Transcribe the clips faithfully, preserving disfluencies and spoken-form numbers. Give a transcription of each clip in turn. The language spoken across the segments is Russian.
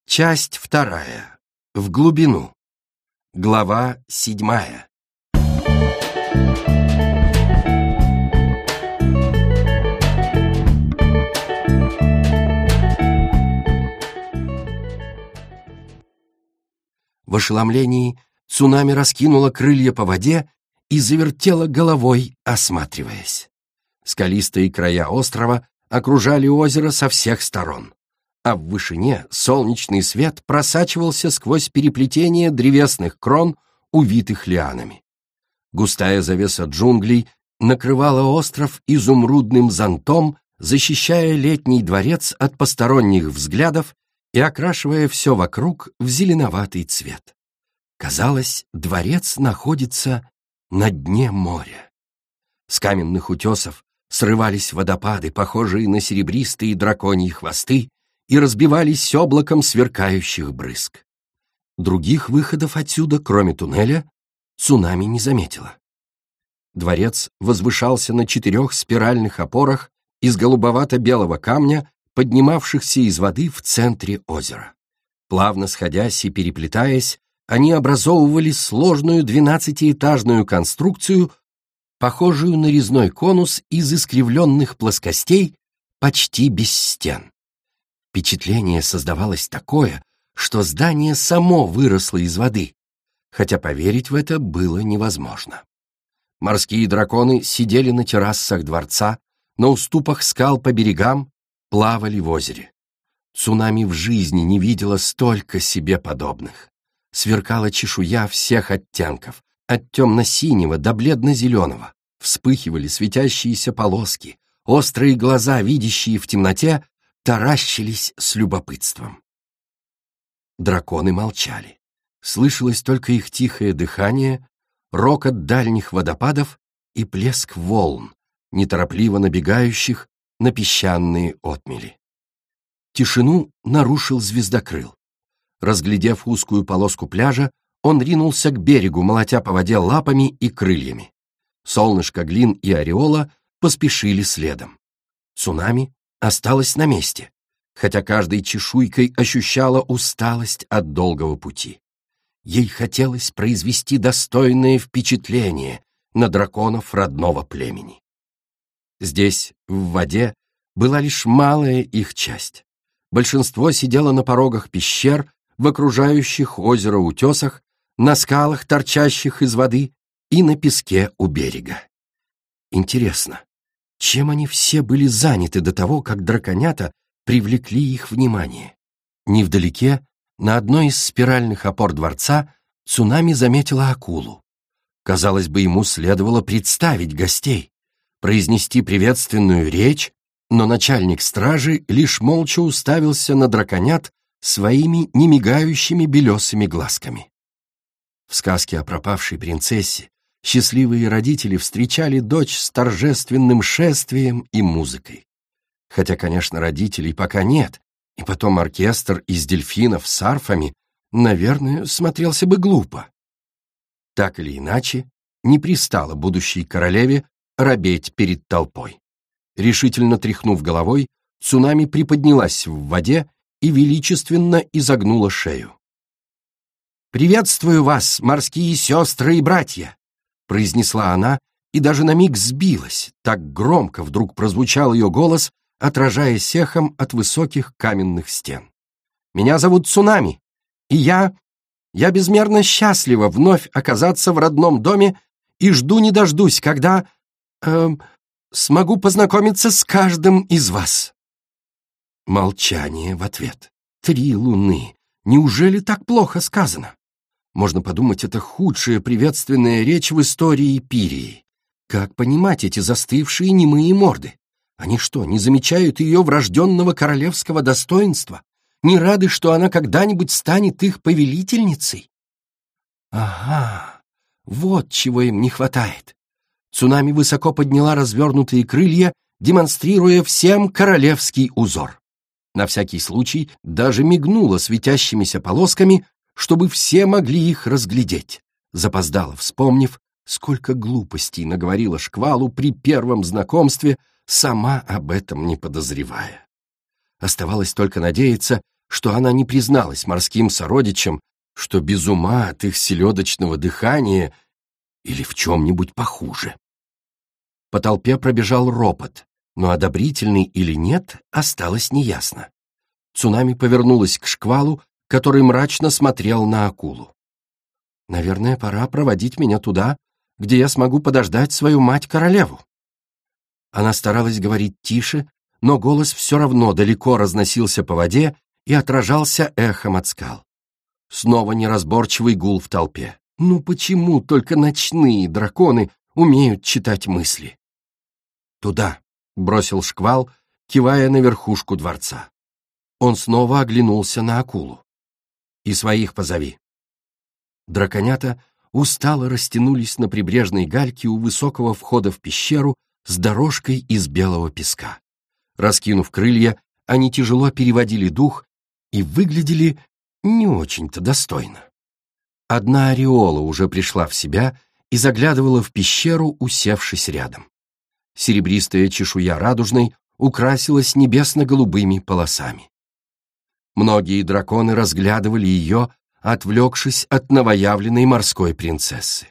Часть вторая. В глубину. Глава седьмая. В ошеломлении цунами раскинуло крылья по воде и завертело головой, осматриваясь. Скалистые края острова окружали озеро со всех сторон, а в вышине солнечный свет просачивался сквозь переплетение древесных крон, увитых лианами. Густая завеса джунглей накрывала остров изумрудным зонтом, защищая летний дворец от посторонних взглядов и окрашивая все вокруг в зеленоватый цвет. Казалось, дворец находится на дне моря. С каменных утесов срывались водопады, похожие на серебристые драконьи хвосты, и разбивались облаком сверкающих брызг. Других выходов отсюда, кроме туннеля, цунами не заметила. Дворец возвышался на четырех спиральных опорах из голубовато-белого камня, поднимавшихся из воды в центре озера. Плавно сходясь и переплетаясь, они образовывали сложную двенадцатиэтажную конструкцию, похожую на резной конус из искривленных плоскостей, почти без стен. Впечатление создавалось такое, что здание само выросло из воды, хотя поверить в это было невозможно. Морские драконы сидели на террасах дворца, на уступах скал по берегам, плавали в озере. Цунами в жизни не видела столько себе подобных. Сверкала чешуя всех оттенков, от темно-синего до бледно-зеленого. Вспыхивали светящиеся полоски, острые глаза, видящие в темноте, таращились с любопытством. Драконы молчали. Слышалось только их тихое дыхание, рокот дальних водопадов и плеск волн, неторопливо набегающих на песчаные отмели. Тишину нарушил звездокрыл. Разглядев узкую полоску пляжа, он ринулся к берегу, молотя по воде лапами и крыльями. Солнышко, Глин и Ореола поспешили следом. Цунами осталась на месте, хотя каждой чешуйкой ощущала усталость от долгого пути. Ей хотелось произвести достойное впечатление на драконов родного племени. Здесь, в воде, была лишь малая их часть. Большинство сидело на порогах пещер, в окружающих озеро утесах, на скалах, торчащих из воды, и на песке у берега. Интересно, чем они все были заняты до того, как драконята привлекли их внимание? Невдалеке, на одной из спиральных опор дворца, цунами заметила акулу. Казалось бы, ему следовало представить гостей, произнести приветственную речь, но начальник стражи лишь молча уставился на драконят своими немигающими белесыми глазками. В сказке о пропавшей принцессе счастливые родители встречали дочь с торжественным шествием и музыкой. Хотя, конечно, родителей пока нет, и потом оркестр из дельфинов с арфами, наверное, смотрелся бы глупо. Так или иначе, не пристало будущей королеве робеть перед толпой. Решительно тряхнув головой, цунами приподнялась в воде и величественно изогнула шею. «Приветствую вас, морские сестры и братья!» произнесла она и даже на миг сбилась, так громко вдруг прозвучал ее голос, отражаясь эхом от высоких каменных стен. «Меня зовут Цунами, и я... я безмерно счастлива вновь оказаться в родном доме и жду не дождусь, когда... Э, смогу познакомиться с каждым из вас». Молчание в ответ. Три луны. Неужели так плохо сказано? Можно подумать, это худшая приветственная речь в истории Пирии. Как понимать эти застывшие немые морды? Они что, не замечают ее врожденного королевского достоинства? Не рады, что она когда-нибудь станет их повелительницей? Ага, вот чего им не хватает. Цунами высоко подняла развернутые крылья, демонстрируя всем королевский узор. На всякий случай даже мигнула светящимися полосками, чтобы все могли их разглядеть, запоздало вспомнив, сколько глупостей наговорила шквалу при первом знакомстве, сама об этом не подозревая. Оставалось только надеяться, что она не призналась морским сородичам, что без ума от их селедочного дыхания или в чем-нибудь похуже. По толпе пробежал ропот, но одобрительный или нет, осталось неясно. Цунами повернулась к шквалу, который мрачно смотрел на акулу. «Наверное, пора проводить меня туда, где я смогу подождать свою мать-королеву». Она старалась говорить тише, но голос все равно далеко разносился по воде и отражался эхом от скал. Снова неразборчивый гул в толпе. Ну почему только ночные драконы умеют читать мысли? «Туда», — бросил шквал, кивая на верхушку дворца. Он снова оглянулся на акулу. «И своих позови». Драконята устало растянулись на прибрежной гальке у высокого входа в пещеру с дорожкой из белого песка. Раскинув крылья, они тяжело переводили дух и выглядели не очень-то достойно. Одна ореола уже пришла в себя и заглядывала в пещеру, усевшись рядом. Серебристая чешуя радужной украсилась небесно-голубыми полосами. Многие драконы разглядывали ее, отвлекшись от новоявленной морской принцессы.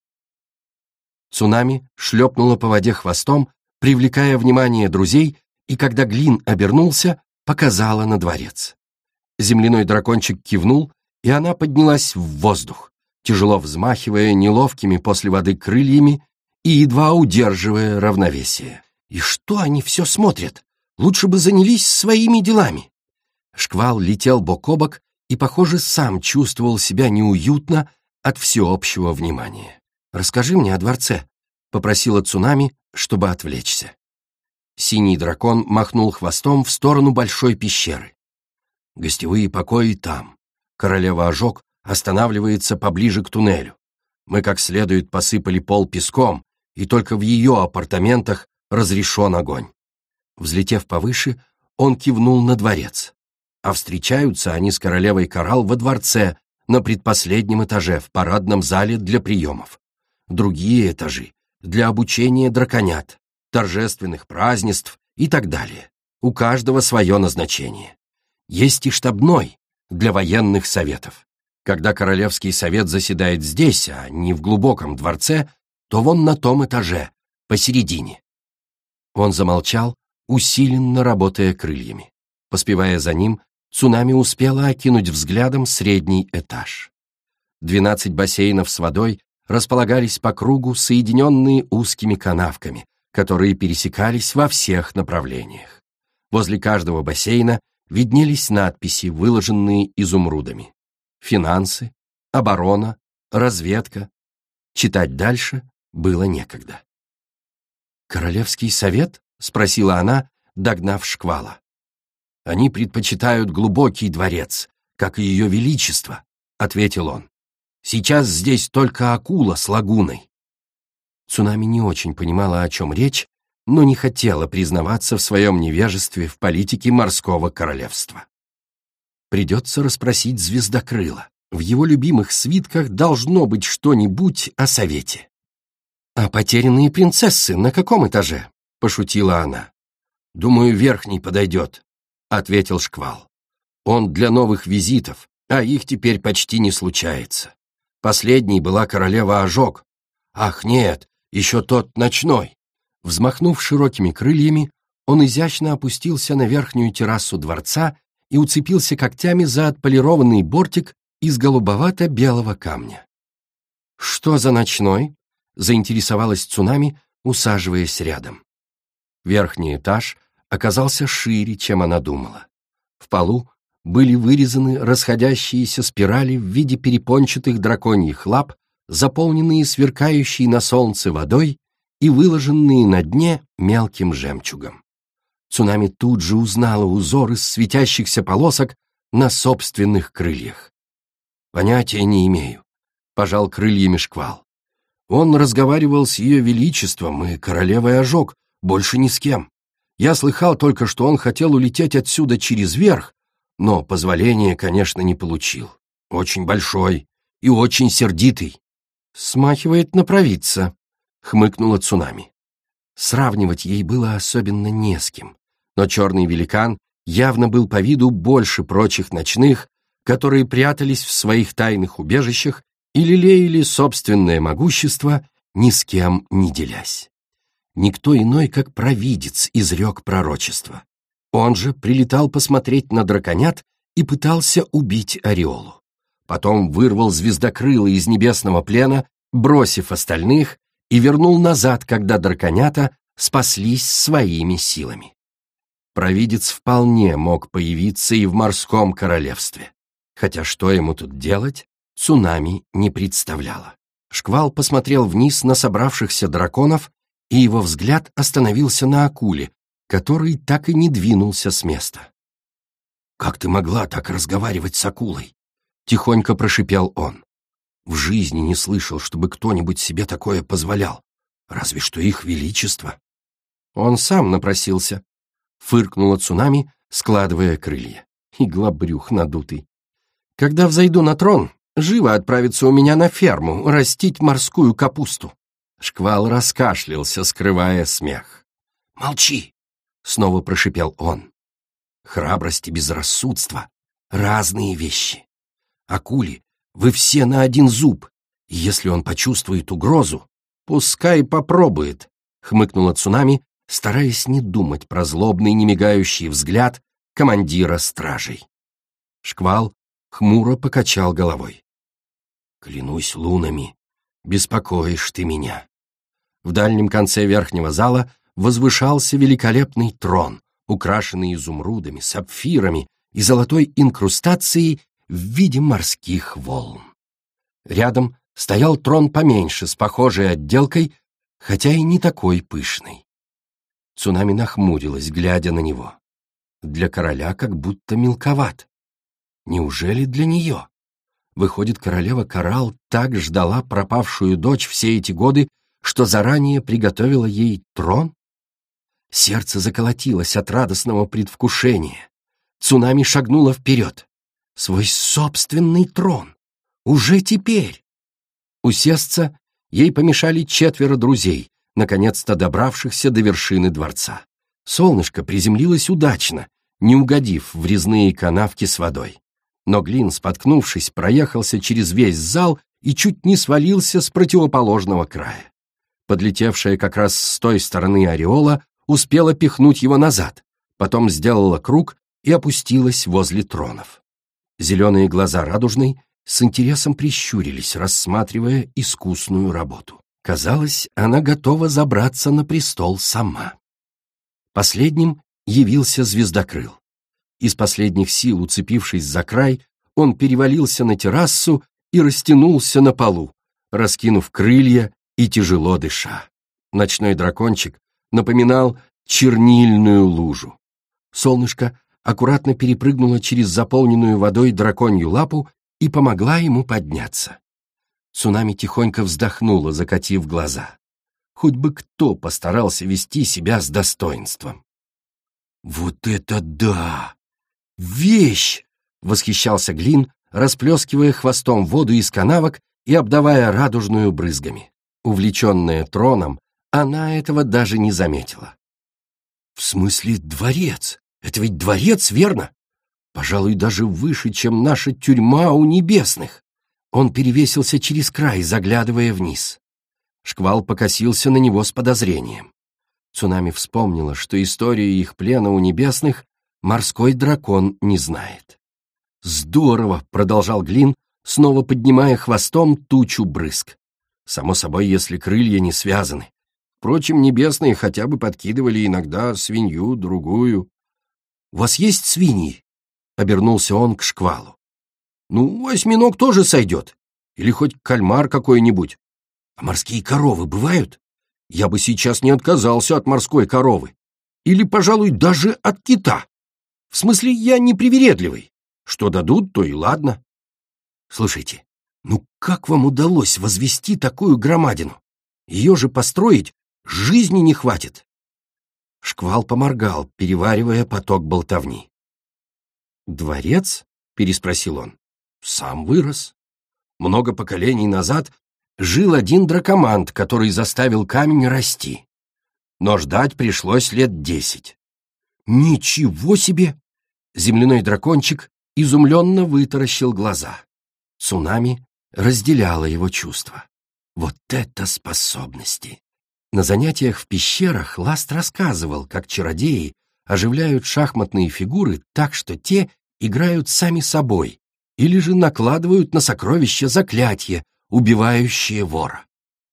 Цунами шлепнула по воде хвостом, привлекая внимание друзей, и когда Глин обернулся, показала на дворец. Земляной дракончик кивнул, и она поднялась в воздух, тяжело взмахивая неловкими после воды крыльями и едва удерживая равновесие. И что они все смотрят? Лучше бы занялись своими делами. Шквал летел бок о бок и, похоже, сам чувствовал себя неуютно от всеобщего внимания. «Расскажи мне о дворце», — попросила Цунами, чтобы отвлечься. Синий дракон махнул хвостом в сторону большой пещеры. «Гостевые покои там. Королева Ожог останавливается поближе к туннелю. Мы как следует посыпали пол песком, и только в ее апартаментах разрешен огонь». Взлетев повыше, он кивнул на дворец. А встречаются они с королевой Коралл во дворце, на предпоследнем этаже, в парадном зале для приемов. Другие этажи — для обучения драконят, торжественных празднеств и так далее. У каждого свое назначение. Есть и штабной, для военных советов. Когда Королевский совет заседает здесь, а не в глубоком дворце, то вон на том этаже, посередине. Он замолчал, усиленно работая крыльями. Поспевая за ним, Цунами успела окинуть взглядом средний этаж. Двенадцать бассейнов с водой располагались по кругу, соединенные узкими канавками, которые пересекались во всех направлениях. Возле каждого бассейна виднелись надписи, выложенные изумрудами. Финансы, оборона, разведка. Читать дальше было некогда. «Королевский совет?» — спросила она, догнав шквала. «Они предпочитают глубокий дворец, как и ее величество», — ответил он. «Сейчас здесь только акула с лагуной». Цунами не очень понимала, о чем речь, но не хотела признаваться в своем невежестве в политике морского королевства. Придется расспросить Звездокрыла. В его любимых свитках должно быть что-нибудь о совете. «А потерянные принцессы на каком этаже?» — пошутила она. «Думаю, верхний подойдет», — ответил шквал. «Он для новых визитов, а их теперь почти не случается. Последней была королева Ожог. Ах, нет, еще тот ночной». Взмахнув широкими крыльями, он изящно опустился на верхнюю террасу дворца и уцепился когтями за отполированный бортик из голубовато-белого камня. «Что за ночной?» — заинтересовалась Цунами, усаживаясь рядом. Верхний этаж оказался шире, чем она думала. В полу были вырезаны расходящиеся спирали в виде перепончатых драконьих лап, заполненные сверкающей на солнце водой и выложенные на дне мелким жемчугом. Цунами тут же узнала узор из светящихся полосок на собственных крыльях. «Понятия не имею», — пожал крыльями шквал. «Он разговаривал с ее величеством и королевой Ожог, больше ни с кем. Я слыхал только, что он хотел улететь отсюда через верх, но позволения, конечно, не получил. Очень большой и очень сердитый». «Смахивает на провидца», — хмыкнула Цунами. Сравнивать ей было особенно не с кем, но черный великан явно был по виду больше прочих ночных, которые прятались в своих тайных убежищах и лелеяли собственное могущество, ни с кем не делясь. Никто иной, как провидец, изрек пророчество. Он же прилетал посмотреть на драконят и пытался убить Ореолу. Потом вырвал звездокрыла из небесного плена, бросив остальных, и вернул назад, когда драконята спаслись своими силами. Провидец вполне мог появиться и в морском королевстве, хотя что ему тут делать, Цунами не представляла. Шквал посмотрел вниз на собравшихся драконов, и его взгляд остановился на акуле, который так и не двинулся с места. «Как ты могла так разговаривать с акулой?» — тихонько прошипел он. «В жизни не слышал, чтобы кто-нибудь себе такое позволял, разве что их величество». «Он сам напросился», — фыркнула Цунами, складывая крылья. Иглобрюх надутый. «Когда взойду на трон, живо отправится у меня на ферму растить морскую капусту». Шквал раскашлялся, скрывая смех. «Молчи!» — снова прошипел он. «Храбрость и безрассудство — разные вещи. Акули, вы все на один зуб, и если он почувствует угрозу, пускай попробует», — хмыкнула Цунами, стараясь не думать про злобный немигающий взгляд командира стражей. Шквал хмуро покачал головой. «Клянусь лунами, беспокоишь ты меня». В дальнем конце верхнего зала возвышался великолепный трон, украшенный изумрудами, сапфирами и золотой инкрустацией в виде морских волн. Рядом стоял трон поменьше, с похожей отделкой, хотя и не такой пышный. Цунами нахмурилась, глядя на него. Для короля как будто мелковат. Неужели для нее? Выходит, королева Коралл так ждала пропавшую дочь все эти годы, что заранее приготовила ей трон? Сердце заколотилось от радостного предвкушения. Цунами шагнула вперед. Свой собственный трон. Уже теперь. Усесться ей помешали четверо друзей, наконец-то добравшихся до вершины дворца. Солнышко приземлилось удачно, не угодив в резные канавки с водой. Но Глин, споткнувшись, проехался через весь зал и чуть не свалился с противоположного края. Подлетевшая как раз с той стороны Ореола успела пихнуть его назад, потом сделала круг и опустилась возле тронов. Зеленые глаза Радужной с интересом прищурились, рассматривая искусную работу. Казалось, она готова забраться на престол сама. Последним явился Звездокрыл. Из последних сил, уцепившись за край, он перевалился на террасу и растянулся на полу, раскинув крылья и тяжело дыша. Ночной дракончик напоминал чернильную лужу. Солнышко аккуратно перепрыгнуло через заполненную водой драконью лапу и помогла ему подняться. Цунами тихонько вздохнула, закатив глаза. Хоть бы кто постарался вести себя с достоинством. «Вот это да! Вещь!» — восхищался Глин, расплескивая хвостом воду из канавок и обдавая Радужную брызгами. Увлеченная троном, она этого даже не заметила. «В смысле дворец? Это ведь дворец, верно? Пожалуй, даже выше, чем наша тюрьма у небесных». Он перевесился через край, заглядывая вниз. Шквал покосился на него с подозрением. Цунами вспомнила, что историю их плена у небесных морской дракон не знает. «Здорово!» — продолжал Глин, снова поднимая хвостом тучу брызг. Само собой, если крылья не связаны. Впрочем, небесные хотя бы подкидывали иногда свинью, другую. «У вас есть свиньи?» — обернулся он к Шквалу. «Ну, осьминог тоже сойдет. Или хоть кальмар какой-нибудь. А морские коровы бывают? Я бы сейчас не отказался от морской коровы. Или, пожалуй, даже от кита. В смысле, я не привередливый. Что дадут, то и ладно. Слушайте, ну как вам удалось возвести такую громадину? Ее же построить жизни не хватит». Шквал поморгал, переваривая поток болтовни. «Дворец?» — переспросил он. «Сам вырос. Много поколений назад жил один дракомант, который заставил камень расти. Но ждать пришлось лет десять». «Ничего себе! Земляной дракончик изумленно вытаращил глаза. Цунами разделяла его чувства. Вот это способности! На занятиях в пещерах Ласт рассказывал, как чародеи оживляют шахматные фигуры так, что те играют сами собой, или же накладывают на сокровища заклятие, убивающее вора.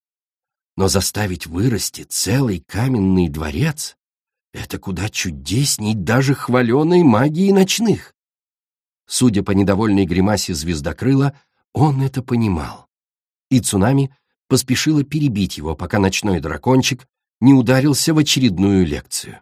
Но заставить вырасти целый каменный дворец — это куда чудесней даже хваленой магии ночных. Судя по недовольной гримасе звездокрыла, он это понимал. И Цунами поспешила перебить его, пока ночной дракончик не ударился в очередную лекцию.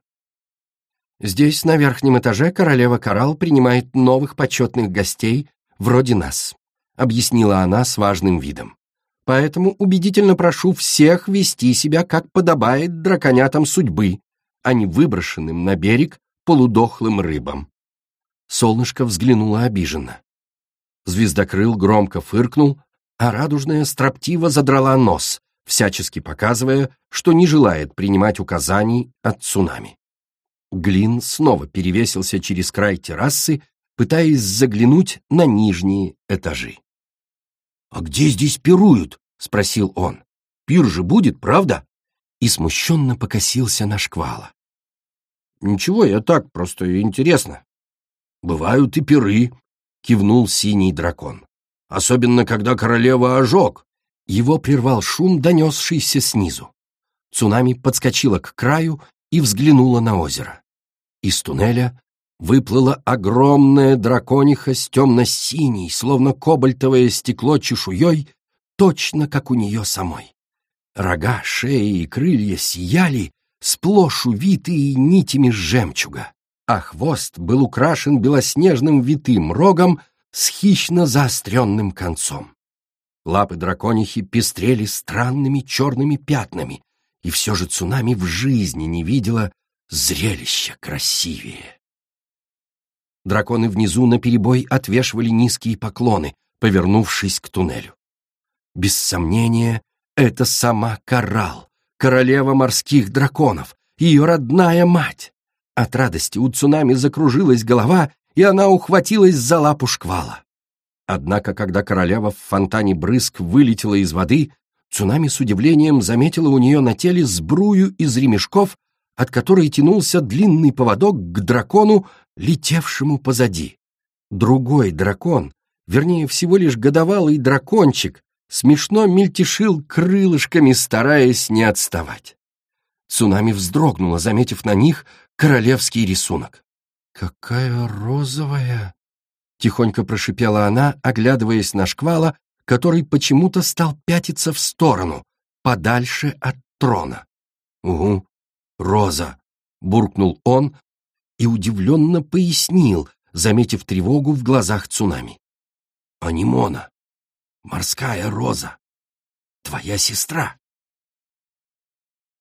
«Здесь, на верхнем этаже, королева Коралл принимает новых почетных гостей вроде нас», объяснила она с важным видом. «Поэтому убедительно прошу всех вести себя, как подобает драконятам судьбы, а не выброшенным на берег полудохлым рыбам». Солнышко взглянуло обиженно. Звездокрыл громко фыркнул, а радужная строптиво задрала нос, всячески показывая, что не желает принимать указаний от Цунами. Глин снова перевесился через край террасы, пытаясь заглянуть на нижние этажи. «А где здесь пируют?» — спросил он. «Пир же будет, правда?» И смущенно покосился на Шквала. «Ничего, я так, просто интересно». «Бывают и пиры», — кивнул синий дракон. «Особенно, когда королева ожог». Его прервал шум, донесшийся снизу. Цунами подскочила к краю и взглянула на озеро. Из туннеля выплыла огромная дракониха с темно-синей, словно кобальтовое стекло чешуей, точно как у нее самой. Рога, шея и крылья сияли, сплошь увитые нитями жемчуга, а хвост был украшен белоснежным витым рогом с хищно заостренным концом. Лапы драконихи пестрели странными черными пятнами, и все же Цунами в жизни не видела зрелища красивее. Драконы внизу наперебой отвешивали низкие поклоны, повернувшись к туннелю. Без сомнения, это сама Коралл, королева морских драконов, ее родная мать. От радости у Цунами закружилась голова, и она ухватилась за лапу Шквала. Однако, когда королева в фонтане брызг вылетела из воды, Цунами с удивлением заметила у нее на теле сбрую из ремешков, от которой тянулся длинный поводок к дракону, летевшему позади. Другой дракон, вернее, всего лишь годовалый дракончик, смешно мельтешил крылышками, стараясь не отставать. Цунами вздрогнула, заметив на них королевский рисунок. «Какая розовая!» — тихонько прошипела она, оглядываясь на Шквала, который почему-то стал пятиться в сторону, подальше от трона. «Угу, роза!» — буркнул он и удивленно пояснил, заметив тревогу в глазах Цунами. «Анимона, морская роза, твоя сестра!»